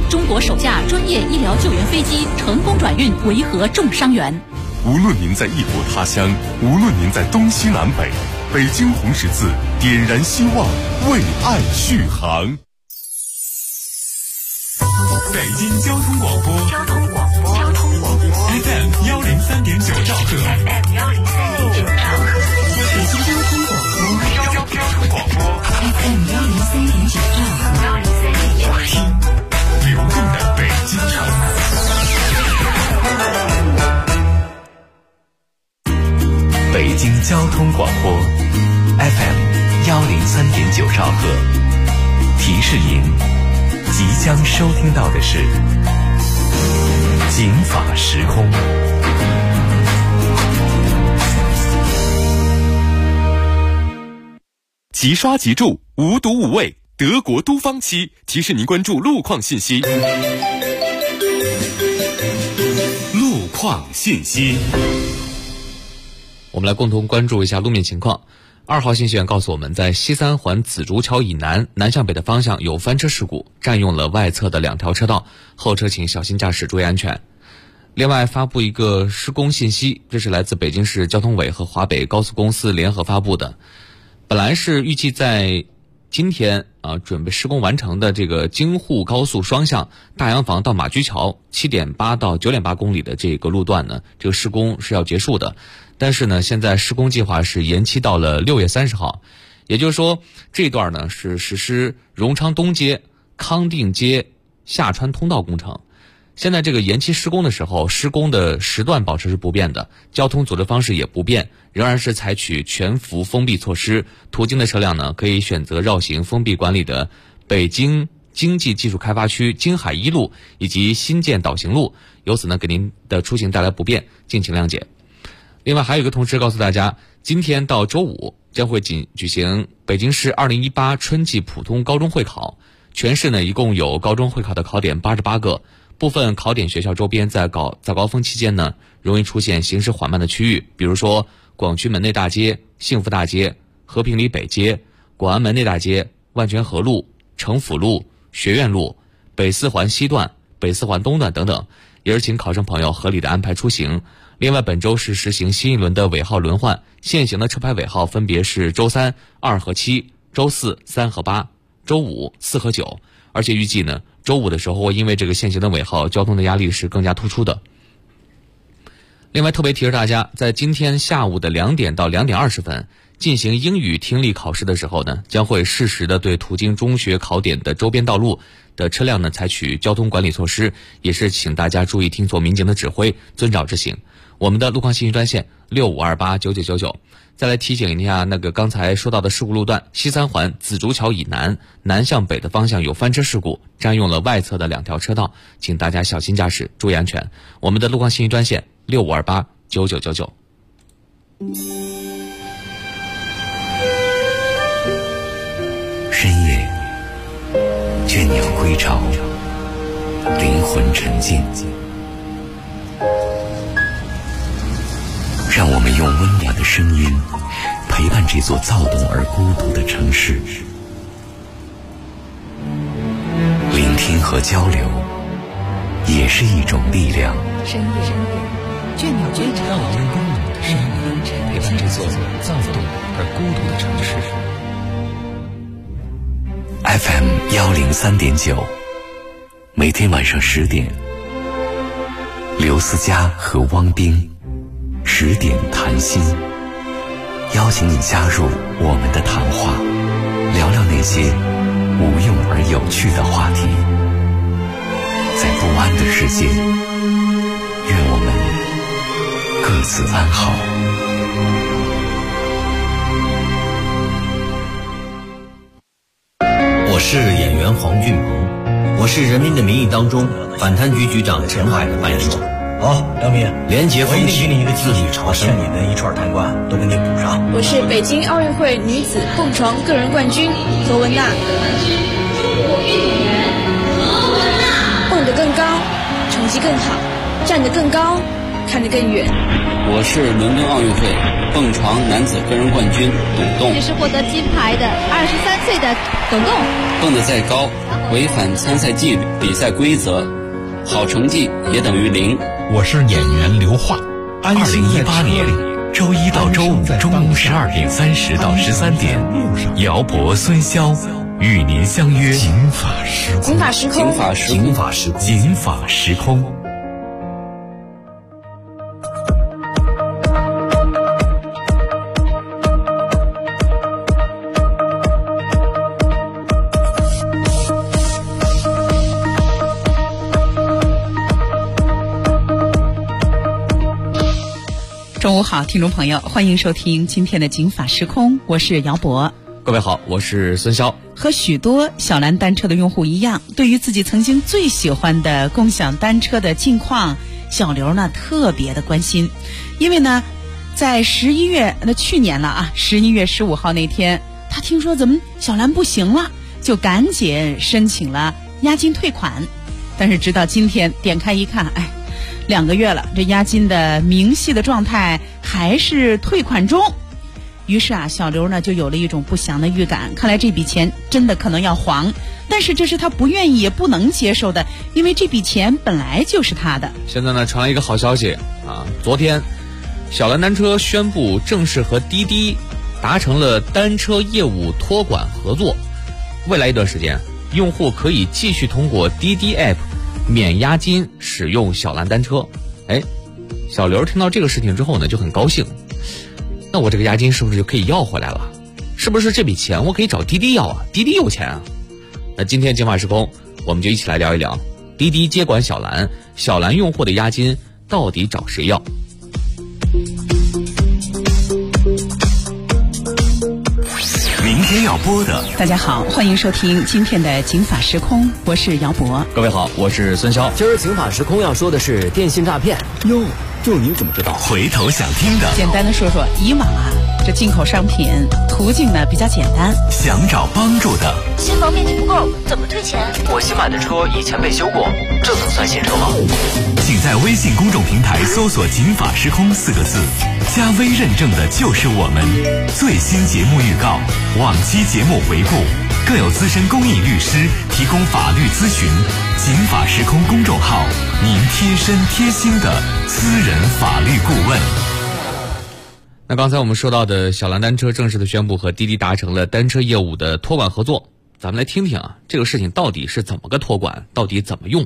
中国首架专业医疗救援飞机成功转运维和重伤员。 无论您在异国他乡，无论您在东西南北，北京红十字点燃希望，为爱续航。 北京交通广播FM 103.9兆赫， 北京交通广播 FM 103.9兆赫， 听流动的北京城。北京交通广播 FM 103.9兆赫，提示您即将收听到的是警法时空。 即刷即注，无毒无畏，德国都方漆提示您关注路况信息。路况信息， 我们来共同关注一下路面情况。2号信息员告诉我们，在西三环紫竹桥以南南向北的方向有翻车事故，占用了外侧的2条车道，后车请小心驾驶，注意安全。另外发布一个施工信息，这是来自北京市交通委和华北高速公司联合发布的。本来是预计在今天准备施工完成的这个京沪高速双向大洋房到马驹桥 7.8 到 9.8 公里的这个路段呢，这个施工是要结束的。但是呢，现在施工计划是延期到了6月30号，也就是说这段呢是实施荣昌东街、康定街下穿通道工程。现在这个延期施工的时候，施工的时段保持是不变的，交通组织方式也不变，仍然是采取全幅封闭措施。途经的车辆呢，可以选择绕行封闭管理的北京经济技术开发区京海一路以及新建导行路，由此呢给您的出行带来不便，敬请谅解。另外还有一个通知告诉大家，今天到周五将会举行北京市2018春季普通高中会考，全市呢一共有高中会考的考点88个。部分考点学校周边在早高峰期间呢，容易出现行驶缓慢的区域，比如说广渠门内大街、幸福大街、和平里北街、广安门内大街、万泉河路、城府路、学院路、北四环西段、北四环东段等等，也是请考生朋友合理的安排出行。另外本周是实行新一轮的尾号轮换，现行的车牌尾号分别是周3、2和7，周4、3和8，周5、4和9。而且预计呢，周5的时候因为这个现行的尾号，交通的压力是更加突出的。另外特别提示大家，在今天下午的2点到2点20分进行英语听力考试的时候呢，将会适时的对途经中学考点的周边道路的车辆呢采取交通管理措施，也是请大家注意听从民警的指挥，遵照执行。我们的路况信息专线65289999。再来提醒一下那个刚才说到的事故路段，西三环紫竹桥以南南向北的方向有翻车事故，占用了外侧的2条车道，请大家小心驾驶，注意安全。我们的路况信息专线65289999。 深夜，倦鸟归巢，灵魂沉静，让我们用温暖的声音陪伴这座躁动而孤独的城市。聆听和交流也是一种力量。 深夜，倦鸟归巢， 让我们用温暖的声音陪伴这座躁动而孤独的城市。FM 103.9，每天晚上10点，刘思佳和汪冰10点谈心，邀请你加入我们的谈话，聊聊那些无用而有趣的话题。在不安的世界，愿我们各自安好。 我是演员黄俊鹏，我是《人民的名义》当中反贪局局长陈海的扮演者。 好，梁明， 廉洁风气， 我一定给你一个自律朝欠你的一串贪官都给你补上。 我是北京奥运会女子蹦床个人冠军罗文娜。蹦得更高，成绩更好，站得更高，看得更远。 我是伦敦奥运会蹦床男子个人冠军董栋。 这是获得金牌的23岁的董栋。 蹦得再高， 违反参赛纪律、比赛规则，好成绩也等于0。 我是演员刘桦。2018年周一到周五中午12点30到13点，姚博、孙潇与您相约警法时空。 警法时空， 警法时空， 警法时空，警法时空。 中午好，听众朋友，欢迎收听今天的警法时空，我是姚博。 各位好，我是孙潇。 和许多小蓝单车的用户一样，对于自己曾经最喜欢的共享单车的近况，小刘呢特别的关心。因为呢，在去年了啊，11月15号那天，他听说怎么小蓝不行了，就赶紧申请了押金退款。但是直到今天点开一看，2个月了，这押金的明细的状态还是退款中。于是小刘呢就有了一种不祥的预感，看来这笔钱真的可能要黄。但是这是他不愿意也不能接受的，因为这笔钱本来就是他的。 现在呢传来一个好消息昨天小蓝单车宣布正式和滴滴达成了单车业务托管合作，未来一段时间用户可以继续通过滴滴 App 免押金使用小蓝单车。小刘听到这个事情之后呢就很高兴，那我这个押金是不是就可以要回来了？是不是这笔钱我可以找滴滴要啊？滴滴有钱啊。那今天警法时空我们就一起来聊一聊滴滴接管小蓝，小蓝用户的押金到底找谁要？ 明天要播的。 大家好，欢迎收听今天的警法时空，我是姚博。 各位好，我是孙潇。 今儿警法时空要说的是电信诈骗。哟，就你怎么知道？ 回头想听的， 简单的说说，以往这进口商品途径呢比较简单。 想找帮助的， 新房面积不够，怎么退钱？ 我新买的车以前被修过，这能算新车吗？ 请在微信公众平台搜索警法时空4个字，加微认证的就是我们。最新节目预告，往期节目回顾，更有资深公益律师提供法律咨询。警法时空公众号，您贴身贴心的私人法律顾问。 那刚才我们说到的小蓝单车正式的宣布和滴滴达成了单车业务的托管合作，咱们来听听这个事情到底是怎么个托管，到底怎么用。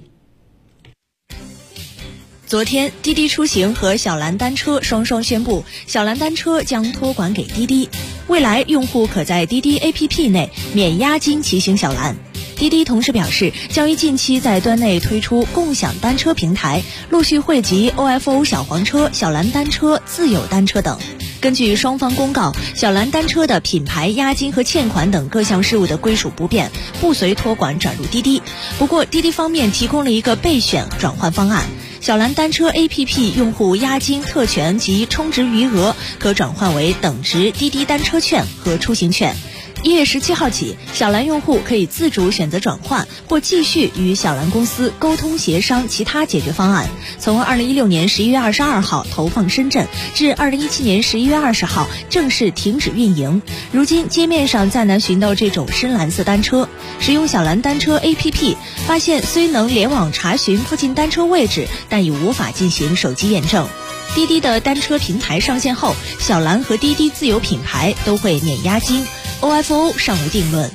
昨天，滴滴出行和小蓝单车双双宣布，小蓝单车将托管给滴滴，未来用户可在滴滴 APP 内免押金骑行小蓝。滴滴同时表示，将于近期在端内推出共享单车平台，陆续汇集 OFO 小黄车、小蓝单车、自有单车等。根据双方公告，小蓝单车的品牌、押金和欠款等各项事务的归属不变，不随托管转入滴滴。不过，滴滴方面提供了一个备选转换方案。小蓝单车 APP 用户押金特权及充值余额可转换为等值滴滴单车券和出行券。1月17号起，小蓝用户可以自主选择转换或继续与小蓝公司沟通协商其他解决方案。从2016年11月22号投放深圳至2017年11月20号正式停止运营。如今街面上再难寻到这种深蓝色单车。使用小蓝单车 APP 发现，虽能联网查询附近单车位置，但已无法进行手机验证。滴滴的单车平台上线后，小蓝和滴滴自有品牌都会免押金。OFO 尚无定论。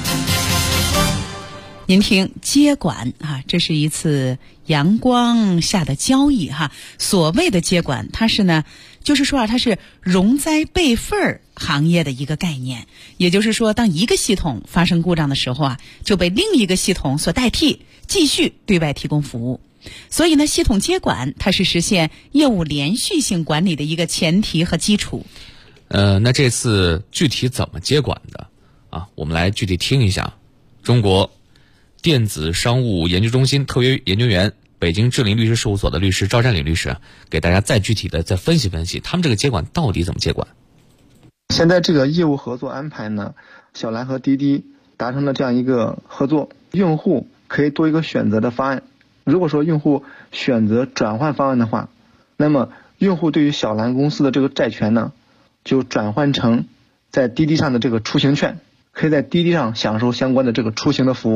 您听，接管这是一次阳光下的交易所谓的接管，它是呢，就是说它是容灾备份行业的一个概念。也就是说，当一个系统发生故障的时候就被另一个系统所代替，继续对外提供服务。所以呢，系统接管它是实现业务连续性管理的一个前提和基础。 那这次具体怎么接管的我们来具体听一下。中国电子商务研究中心特约研究员、北京智林律师事务所的律师赵占领律师给大家再具体的再分析分析，他们这个接管到底怎么接管。 现在这个业务合作安排呢，小蓝和滴滴达成了这样一个合作，用户可以多一个选择的方案。如果说用户选择转换方案的话，那么用户对于小蓝公司的这个债权呢，就转换成在滴滴上的这个出行券，可以在滴滴上享受相关的这个出行的服务，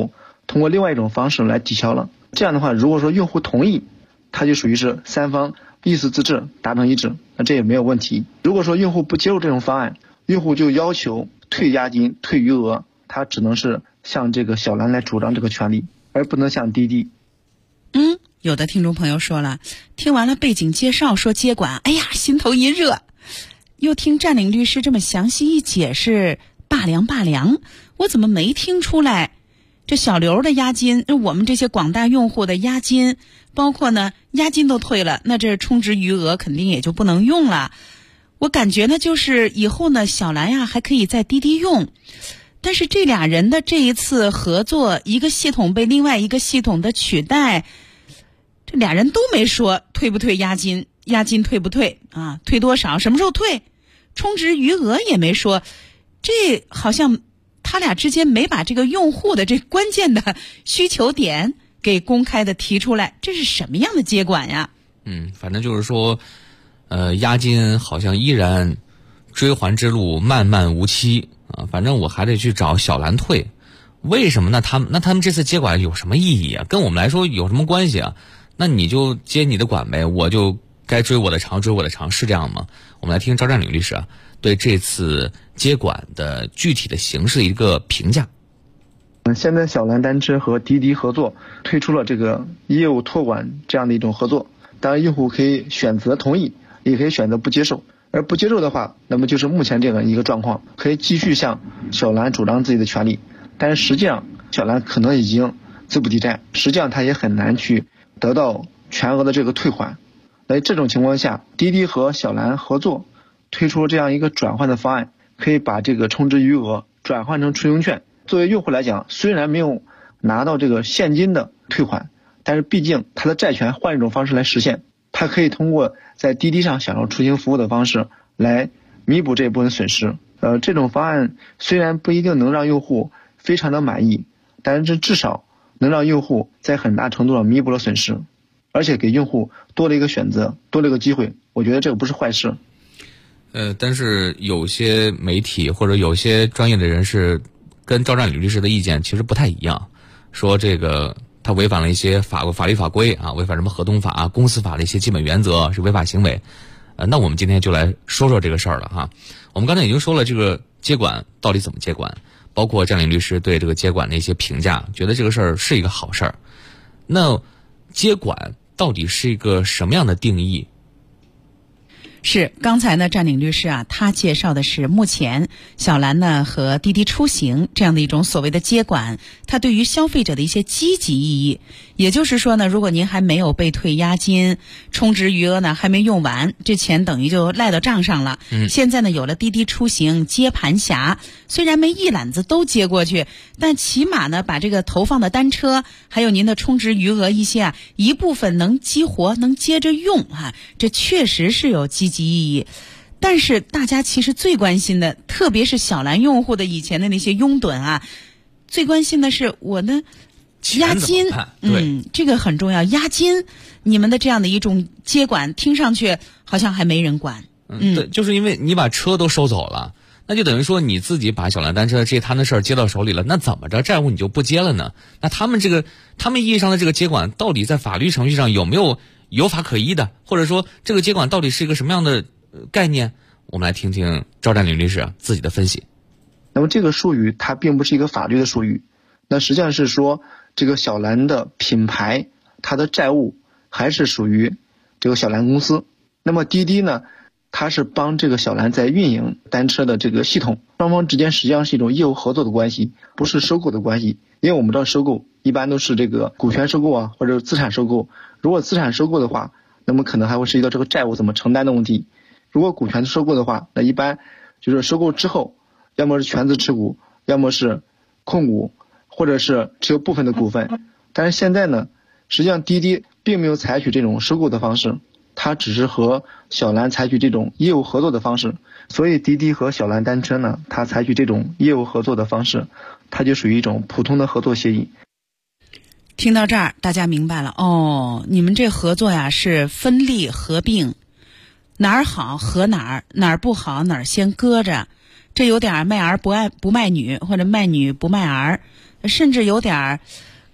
通过另外一种方式来抵消了。这样的话，如果说用户同意，它就属于是三方意思自治达成一致，那这也没有问题。如果说用户不接受这种方案，用户就要求退押金、退余额，他只能是向这个小蓝来主张这个权利，而不能向滴滴。 有的听众朋友说了，听完了背景介绍说接管，哎呀，心头一热。又听占领律师这么详细一解释，罢凉，我怎么没听出来？这小刘的押金，我们这些广大用户的押金，包括呢押金都退了，那这充值余额肯定也就不能用了。我感觉呢，就是以后呢，小蓝呀还可以在滴滴用。但是这俩人的这一次合作，一个系统被另外一个系统的取代，这俩人都没说退不退押金，押金退不退啊？退多少？什么时候退？充值余额也没说，这好像他俩之间没把这个用户的这关键的需求点给公开的提出来，这是什么样的接管呀？ 反正就是说，押金好像依然追还之路漫漫无期啊，反正我还得去找小蓝退。为什么呢？他们这次接管有什么意义啊？跟我们来说有什么关系啊？那你就接你的管呗，我就该追我的长，追我的长，是这样吗？我们来听赵占领律师啊对这次接管的具体的形式一个评价。 现在小蓝单车和滴滴合作推出了这个业务托管这样的一种合作，当然用户可以选择同意，也可以选择不接受。而不接受的话，那么就是目前这样一个状况，可以继续向小蓝主张自己的权利，但是实际上小蓝可能已经资不抵债，实际上他也很难去得到全额的这个退还。在这种情况下，滴滴和小蓝合作推出这样一个转换的方案，可以把这个充值余额转换成出行券。作为用户来讲，虽然没有拿到这个现金的退还，但是毕竟他的债权换一种方式来实现，他可以通过在滴滴上享受出行服务的方式来弥补这部分损失。这种方案虽然不一定能让用户非常的满意，但是至少能让用户在很大程度上弥补了损失，而且给用户多了一个选择，多了一个机会，我觉得这个不是坏事。 但是有些媒体或者有些专业的人士跟赵占领律师的意见其实不太一样，说这个他违反了一些法律法规啊，违反什么合同法、公司法的一些基本原则，是违法行为。那我们今天就来说说这个事儿了哈。我们刚才已经说了这个接管到底怎么接管，包括占领律师对这个接管的一些评价，觉得这个事儿是一个好事儿。那接管到底是一个什么样的定义？ 是刚才呢，占领律师啊，他介绍的是目前小蓝呢和滴滴出行这样的一种所谓的接管，它对于消费者的一些积极意义。也就是说呢，如果您还没有被退押金，充值余额呢还没用完，这钱等于就赖到账上了。现在呢有了滴滴出行接盘侠，虽然没一揽子都接过去，但起码呢把这个投放的单车还有您的充值余额一些啊，一部分能激活，能接着用啊，这确实是有积极意义。但是大家其实最关心的，特别是小蓝用户的以前的那些拥趸啊，最关心的是我的押金。这个很重要。押金，你们的这样的一种接管，听上去好像还没人管。 对，就是因为你把车都收走了，那就等于说你自己把小蓝单车这些摊的事儿接到手里了，那怎么着债务你就不接了呢？那他们意义上的这个接管，到底在法律程序上有没有法可依的，或者说这个接管到底是一个什么样的概念？我们来听听赵占领律师自己的分析。 那么这个术语它并不是一个法律的术语，那实际上是说这个小蓝的品牌，它的债务还是属于这个小蓝公司。那么滴滴呢，它是帮这个小蓝在运营单车的这个系统，双方之间实际上是一种业务合作的关系，不是收购的关系。因为我们知道收购一般都是这个股权收购啊，或者资产收购。如果资产收购的话，那么可能还会涉及到这个债务怎么承担的问题。如果股权收购的话，那一般就是收购之后，要么是全资持股，要么是控股，或者是持有部分的股份。但是现在呢，实际上滴滴并没有采取这种收购的方式，它只是和小蓝采取这种业务合作的方式。所以滴滴和小蓝单车呢，它采取这种业务合作的方式，它就属于一种普通的合作协议。 听到这儿，大家明白了哦，你们这合作呀是分立合并，哪儿好合哪儿，哪儿不好哪儿先搁着，这有点卖儿不卖女，或者卖女不卖儿，甚至有点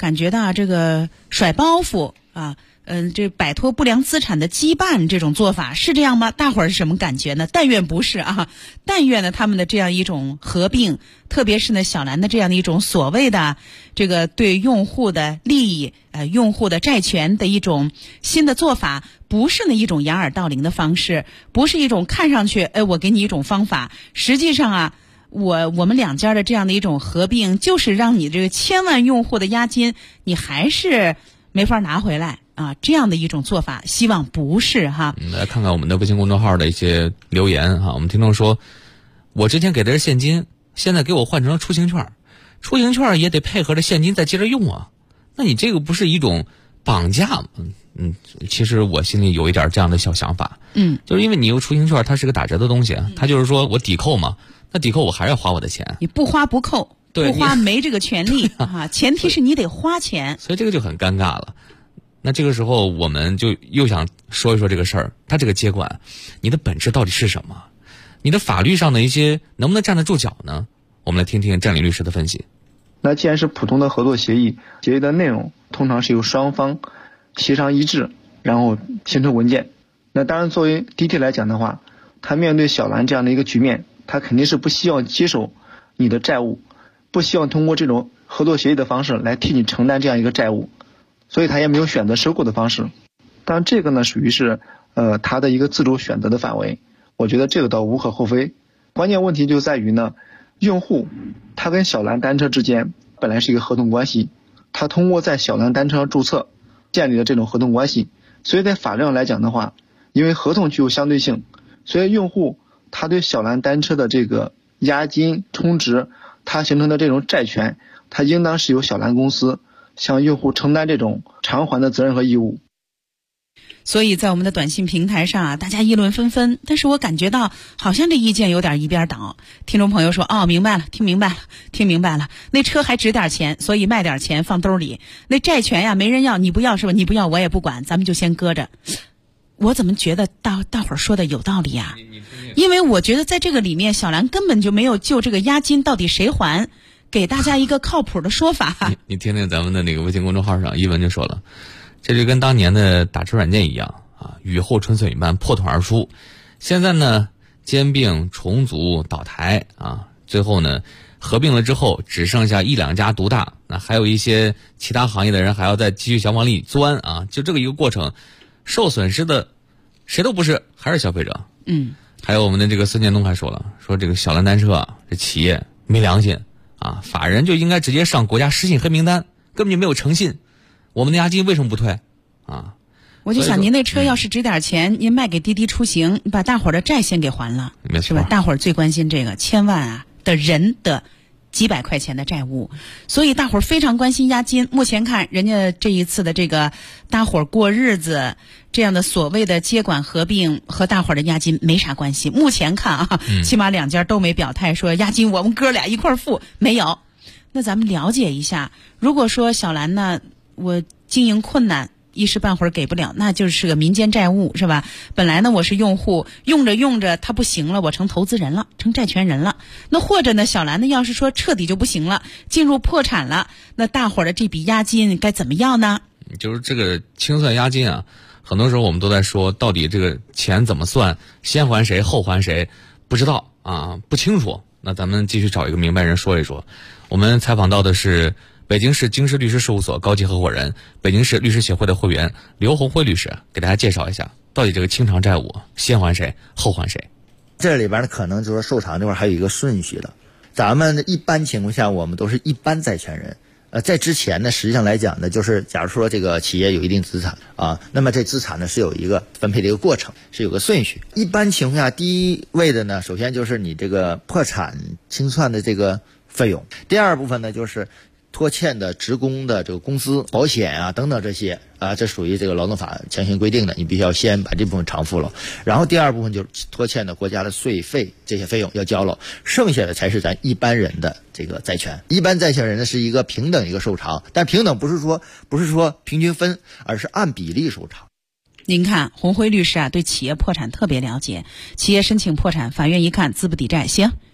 感觉到这个甩包袱啊，这摆脱不良资产的羁绊这种做法是这样吗？大伙儿是什么感觉呢？但愿不是啊，但愿呢他们的这样一种合并，特别是呢小蓝的这样的一种所谓的这个对用户的利益、用户的债权的一种新的做法，不是呢一种掩耳盗铃的方式，不是一种看上去我给你一种方法，实际上啊。我们两家的这样的一种合并，就是让你这个千万用户的押金，你还是没法拿回来啊！这样的一种做法，希望不是哈。 来看看我们的微信公众号的一些留言哈。我们听众说，我之前给的是现金，现在给我换成了出行券，出行券也得配合着现金再接着用啊。那你这个不是一种绑架吗？其实我心里有一点这样的小想法。就是因为你有出行券，它是个打折的东西啊，它就是说我抵扣嘛。那抵扣我还是要花我的钱， 你不花不扣， 对， 不花没这个权利啊。前提是你得花钱， 所以这个就很尴尬了。那这个时候我们就又想说一说这个事儿，它这个接管，你的本质到底是什么？你的法律上的一些能不能站得住脚呢？我们来听听占理律师的分析。 那既然是普通的合作协议，协议的内容通常是由双方协商一致，然后形成文件。那当然，作为 DT 来讲的话，他面对小蓝这样的一个局面，他肯定是不希望接手你的债务，不希望通过这种合作协议的方式来替你承担这样一个债务，所以他也没有选择收购的方式。当然这个呢属于是他的一个自主选择的范围，我觉得这个倒无可厚非。关键问题就在于呢，用户他跟小蓝单车之间本来是一个合同关系，他通过在小蓝单车上注册建立了这种合同关系，所以在法律上来讲的话，因为合同具有相对性，所以用户他对小蓝单车的这个押金充值，它形成的这种债权，它应当是由小蓝公司向用户承担这种偿还的责任和义务。 所以在我们的短信平台上啊，大家议论纷纷，但是我感觉到好像这意见有点一边倒。听众朋友说，明白了，听明白了，那车还值点钱，所以卖点钱放兜里，那债权呀没人要，你不要是吧？你不要我也不管，咱们就先搁着。我怎么觉得大伙儿说的有道理啊？因为我觉得在这个里面，小蓝根本就没有就这个押金到底谁还，给大家一个靠谱的说法。 你听听咱们的那个微信公众号上，一文就说了，这就跟当年的打车软件一样啊，雨后春笋一般破土而出。现在呢，兼并、重组、倒台啊，最后呢，合并了之后只剩下一两家独大，那还有一些其他行业的人还要再继续想往里钻啊，就这个一个过程。受损失的谁都不是，还是消费者。还有我们的这个孙建东还说了，说这个小蓝单车啊，这企业没良心啊，法人就应该直接上国家失信黑名单，根本就没有诚信。我们的押金为什么不退啊？ 我就想您那车要是值点钱，您卖给滴滴出行，你把大伙儿的债先给还了， 没错， 是吧？大伙儿最关心这个千万啊的人的几百块钱的债务，所以大伙儿非常关心押金。目前看，人家这一次的这个大伙儿过日子这样的所谓的接管合并和大伙儿的押金没啥关系。目前看啊，起码两家都没表态说押金我们哥俩一块儿付，没有。那咱们了解一下，如果说小蓝呢，我经营困难，一时半会儿给不了，那就是个民间债务，是吧？本来呢我是用户，用着用着它不行了，我成投资人了，成债权人了。那或者呢，小蓝呢要是说彻底就不行了，进入破产了，那大伙儿的这笔押金该怎么要呢？ 就是这个清算押金啊，很多时候我们都在说，到底这个钱怎么算，先还谁后还谁，不知道啊，不清楚。那咱们继续找一个明白人说一说。我们采访到的是北京市京师律师事务所高级合伙人、北京市律师协会的会员刘红辉律师，给大家介绍一下，到底这个清偿债务先还谁后还谁。 这里边呢，可能就是受偿这块还有一个顺序的。咱们一般情况下，我们都是一般债权人。在之前呢，实际上来讲呢，就是假如说这个企业有一定资产啊，那么这资产呢是有一个分配的一个过程，是有个顺序。一般情况下，第一位的呢，首先就是你这个破产清算的这个费用，第二部分呢就是拖欠的职工的这个工资、保险啊等等这些啊，这属于这个劳动法强行规定的，你必须要先把这部分偿付了。然后第二部分就是拖欠的国家的税费，这些费用要交了，剩下的才是咱一般人的这个债权。一般债权人呢是一个平等一个受偿，但平等不是说平均分，而是按比例受偿。 您看，红辉律师啊，对企业破产特别了解。企业申请破产，法院一看资不抵债，行，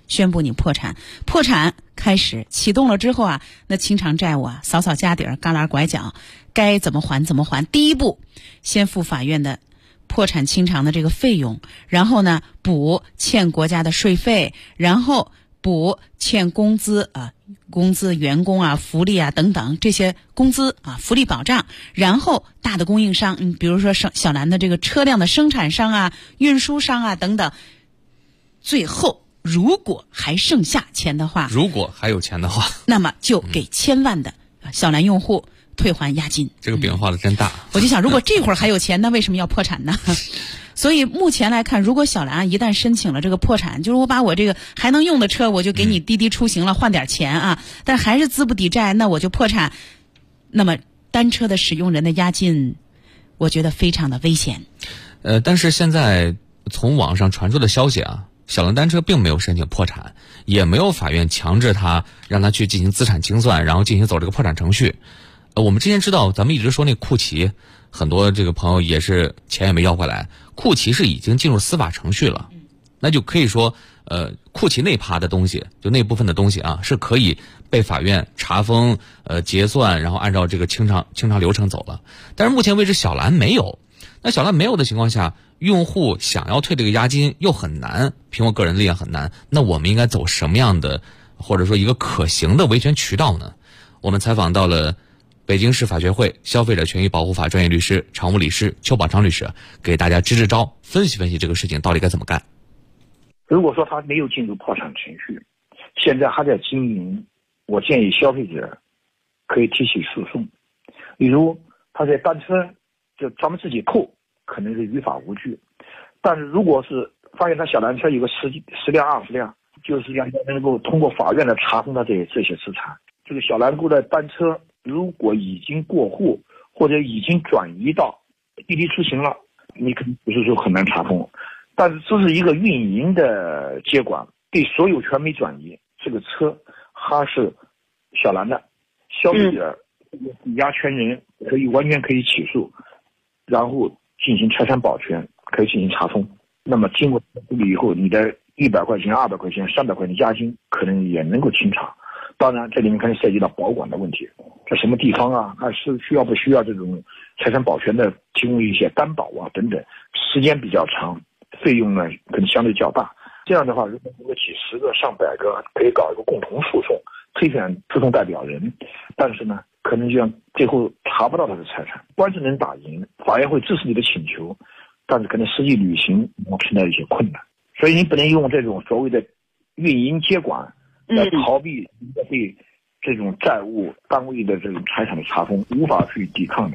宣布你破产。破产开始启动了之后啊，那清偿债务啊，扫扫家底儿，旮旯拐角，该怎么还怎么还。第一步，先付法院的破产清偿的这个费用，然后呢补欠国家的税费，然后补欠工资啊、工资、员工啊、福利啊等等这些工资啊、福利保障，然后大的供应商，比如说小蓝的这个车辆的生产商啊、运输商啊等等，最后如果还剩下钱的话， 如果还有钱的话， 那么就给千万的小蓝用户退还押金。 这个饼画的真大。 我就想，如果这会儿还有钱，那为什么要破产呢？所以目前来看，如果小蓝一旦申请了这个破产，就是我把我这个还能用的车，我就给你滴滴出行了，换点钱啊，但还是资不抵债，那我就破产。那么单车的使用人的押金，我觉得非常的危险。 但是现在从网上传出的消息啊，小蓝单车并没有申请破产，也没有法院强制他让他去进行资产清算，然后进行走这个破产程序。我们之前知道，咱们一直说那库奇，很多这个朋友也是钱也没要回来，库奇是已经进入司法程序了，那就可以说，库奇那趴的东西，就那部分的东西啊，是可以被法院查封、结算，然后按照这个清偿流程走了。但是目前为止，小蓝没有。那小蓝没有的情况下，用户想要退这个押金又很难，凭我个人力量很难。那我们应该走什么样的，或者说一个可行的维权渠道呢？我们采访到了北京市法学会消费者权益保护法专业律师、常务理事邱宝昌律师，给大家支支招，分析分析这个事情到底该怎么干。 如果说他没有进入破产程序，现在还在经营，我建议消费者可以提起诉讼。比如他在单车就咱们自己扣，可能是于法无据，但是如果是发现他小蓝车有个10辆20辆，就是要能够通过法院的查封他这些资产。这个小蓝购的单车如果已经过户或者已经转移到滴滴出行了，你可能不是说很难查封，但是这是一个运营的接管，对所有权没转移，这个车还是小蓝的，消费者抵押权人完全可以起诉，然后进行财产保全，可以进行查封。那么经过处理以后，你的100块钱、200块钱、300块钱押金可能也能够清偿。当然这里面可能涉及到保管的问题，在什么地方啊，还是需要不需要这种财产保全的提供一些担保啊等等，时间比较长，费用呢可能相对较大。这样的话，如果能够起10个、上百个，可以搞一个共同诉讼，推选诉讼代表人，但是呢可能就像最后查不到他的财产，官司能打赢，法院会支持你的请求，但是可能实际履行存在一些困难。所以你不能用这种所谓的运营接管来逃避对这种债务单位的这种财产的查封，无法去抵抗的。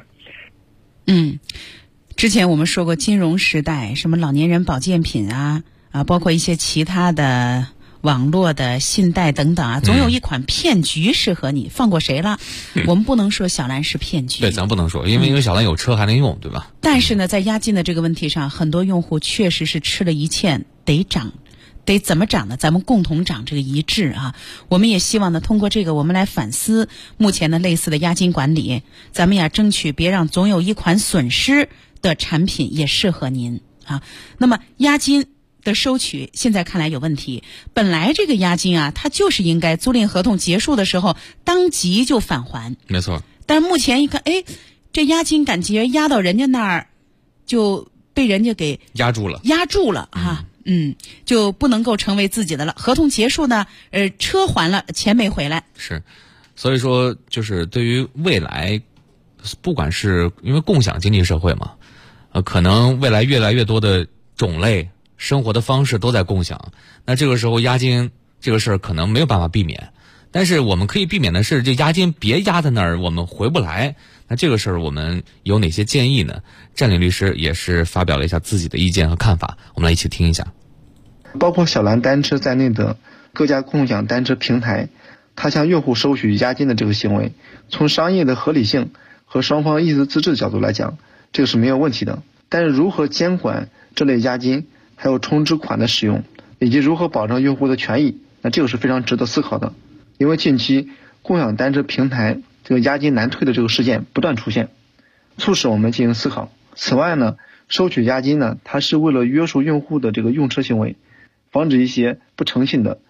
之前我们说过金融时代，什么老年人保健品啊，包括一些其他的网络的信贷等等啊，总有一款骗局适合你，放过谁了？我们不能说小蓝是骗局。 对，咱不能说，因为小蓝有车还能用，对吧？ 但是呢，在押金的这个问题上，很多用户确实是吃了一堑，得涨。得怎么涨呢？咱们共同涨这个一致啊！我们也希望呢，通过这个，我们来反思目前的类似的押金管理，咱们呀争取别让总有一款损失的产品也适合您啊。那么押金的收取现在看来有问题，本来这个押金啊，它就是应该租赁合同结束的时候当即就返还， 没错。 但是目前一看，这押金感觉压到人家那儿，就被人家给压住了啊。就不能够成为自己的了。合同结束呢，车还了，钱没回来。 是，所以说就是对于未来，不管是因为共享经济社会嘛，可能未来越来越多的种类、生活的方式都在共享。那这个时候押金这个事儿可能没有办法避免，但是我们可以避免的是，这押金别压在那儿，我们回不来。那这个事儿我们有哪些建议呢？占领律师也是发表了一下自己的意见和看法，我们来一起听一下。 包括小蓝单车在内的各家共享单车平台，他向用户收取押金的这个行为，从商业的合理性和双方意思自治的角度来讲，这个是没有问题的。但是如何监管这类押金，还有充值款的使用，以及如何保障用户的权益，那这个是非常值得思考的。因为近期共享单车平台这个押金难退的这个事件不断出现，促使我们进行思考。此外呢，收取押金呢，它是为了约束用户的这个用车行为，防止一些不诚信的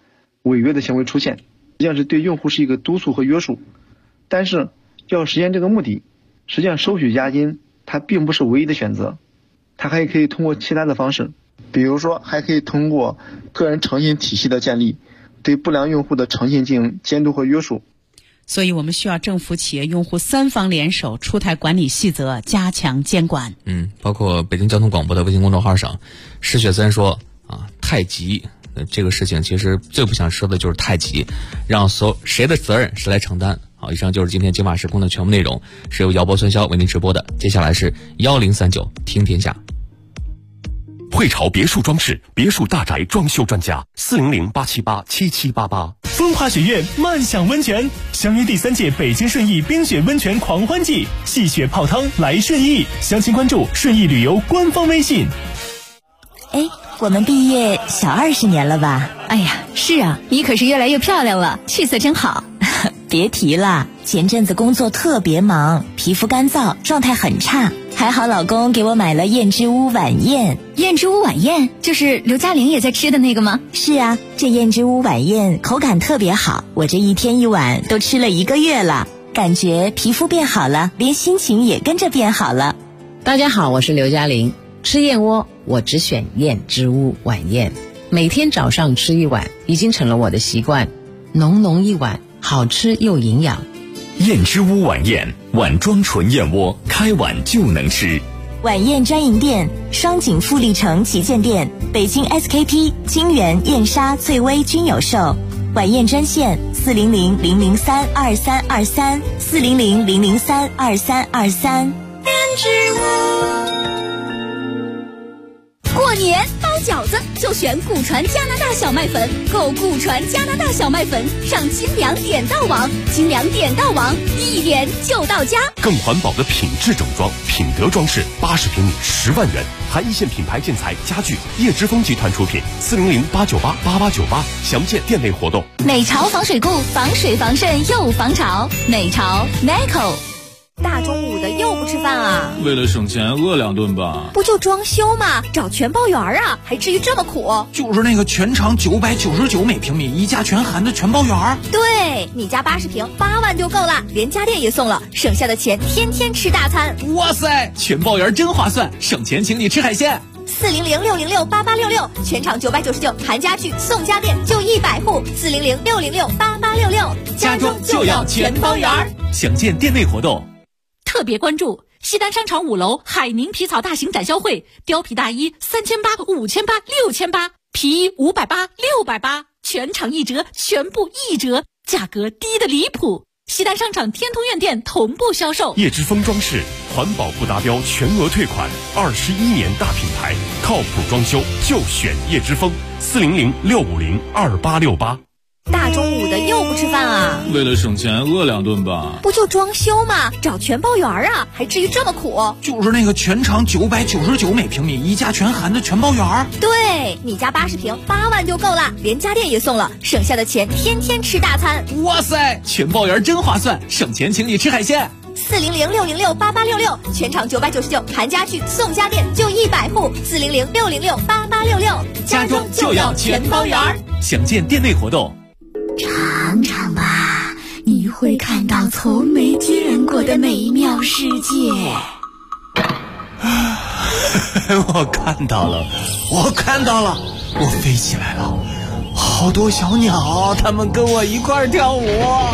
违约的行为出现，实际上是对用户是一个督促和约束。但是要实现这个目的，实际上收取押金它并不是唯一的选择，它还可以通过其他的方式，比如说还可以通过个人诚信体系的建立，对不良用户的诚信进行监督和约束。 所以我们需要政府、企业、用户三方联手出台管理细则，加强监管。 包括北京交通广播的微信公众号上，施雪森说太急，这个事情其实最不想说的就是太急，让谁的责任谁来承担。好，以上就是今天金马时空的全部内容，是由姚博、孙潇为您直播的。接下来是1039听天下。 汇潮别墅装饰，别墅大宅装修专家，400-878-7788。 风华雪苑漫享温泉，相约第3届北京顺义冰雪温泉狂欢季，戏雪泡汤来顺义，详情关注顺义旅游官方微信。 我们毕业小20年了吧？ 哎呀，是啊，你可是越来越漂亮了，气色真好。 别提了，前阵子工作特别忙，皮肤干燥，状态很差。还好老公给我买了燕之屋晚宴。 燕之屋晚宴就是刘嘉玲也在吃的那个吗？ 是啊，这燕之屋晚宴口感特别好，我这一天一碗都吃了1个月了，感觉皮肤变好了，连心情也跟着变好了。 大家好，我是刘嘉玲。吃燕窝我只选燕之屋晚宴，每天早上吃1碗已经成了我的习惯，浓浓一碗，好吃又营养。 燕之屋晚宴，碗装纯燕窝，开碗就能吃。 晚宴专营店：双井富力城旗舰店、北京 SKP、金源、燕莎、翠微均有售。晚宴专线400-003-2323，400-003-2323。燕之屋。 过年包饺子就选古传加拿大小麦粉，购古传加拿大小麦粉上金粮点到网，金粮点到网一点就到家。 更环保的品质整装，品德装饰，80平米10万元，含一线品牌建材家具，叶之峰集团出品，400-898-8898，详见店内活动。 美潮防水固，防水防渗又防潮，美潮 Meco。 大中午的又不吃饭啊？ 为了省钱饿2顿吧。 不就装修吗？找全包园啊，还至于这么苦？ 就是那个全长999每平米，一价全含的全包园。 对，你家80平8万就够了，连家电也送了，省下的钱天天吃大餐。 哇塞，全包园真划算，省钱请你吃海鲜。 400-606-8866，全场999，含家具送家电，就100户。400-606-8866， 家中就要全包园。详见店内活动。 特别关注西单商场5楼海宁皮草大型展销会，貂皮大衣3800、5800、6800，皮衣580、680，全场1折，全部1折，价格低的离谱。西单商场天通苑店同步销售。 叶之峰装饰，环保不达标全额退款，21年大品牌，靠谱装修就选叶之峰，400-650-2868。 大中午的又不吃饭啊？ 为了省钱饿2顿吧。 不就装修吗？找全包园啊，还至于这么苦？ 就是那个全长999每平米，一价全含的全包园。 对，你家80平8万就够了，连家电也送了，省下的钱天天吃大餐。 哇塞，全包园真划算，省钱请你吃海鲜。 400-606-8866，全场999，含家具送家电，就100户。400-606-8866， 家中就要全包园。详见店内活动。 尝尝吧，你会看到从没见过的美妙世界。 我看到了，我飞起来了，好多小鸟，它们跟我一块跳舞。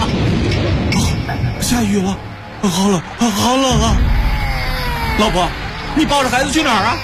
下雨了，好冷啊！老婆，你抱着孩子去哪儿啊？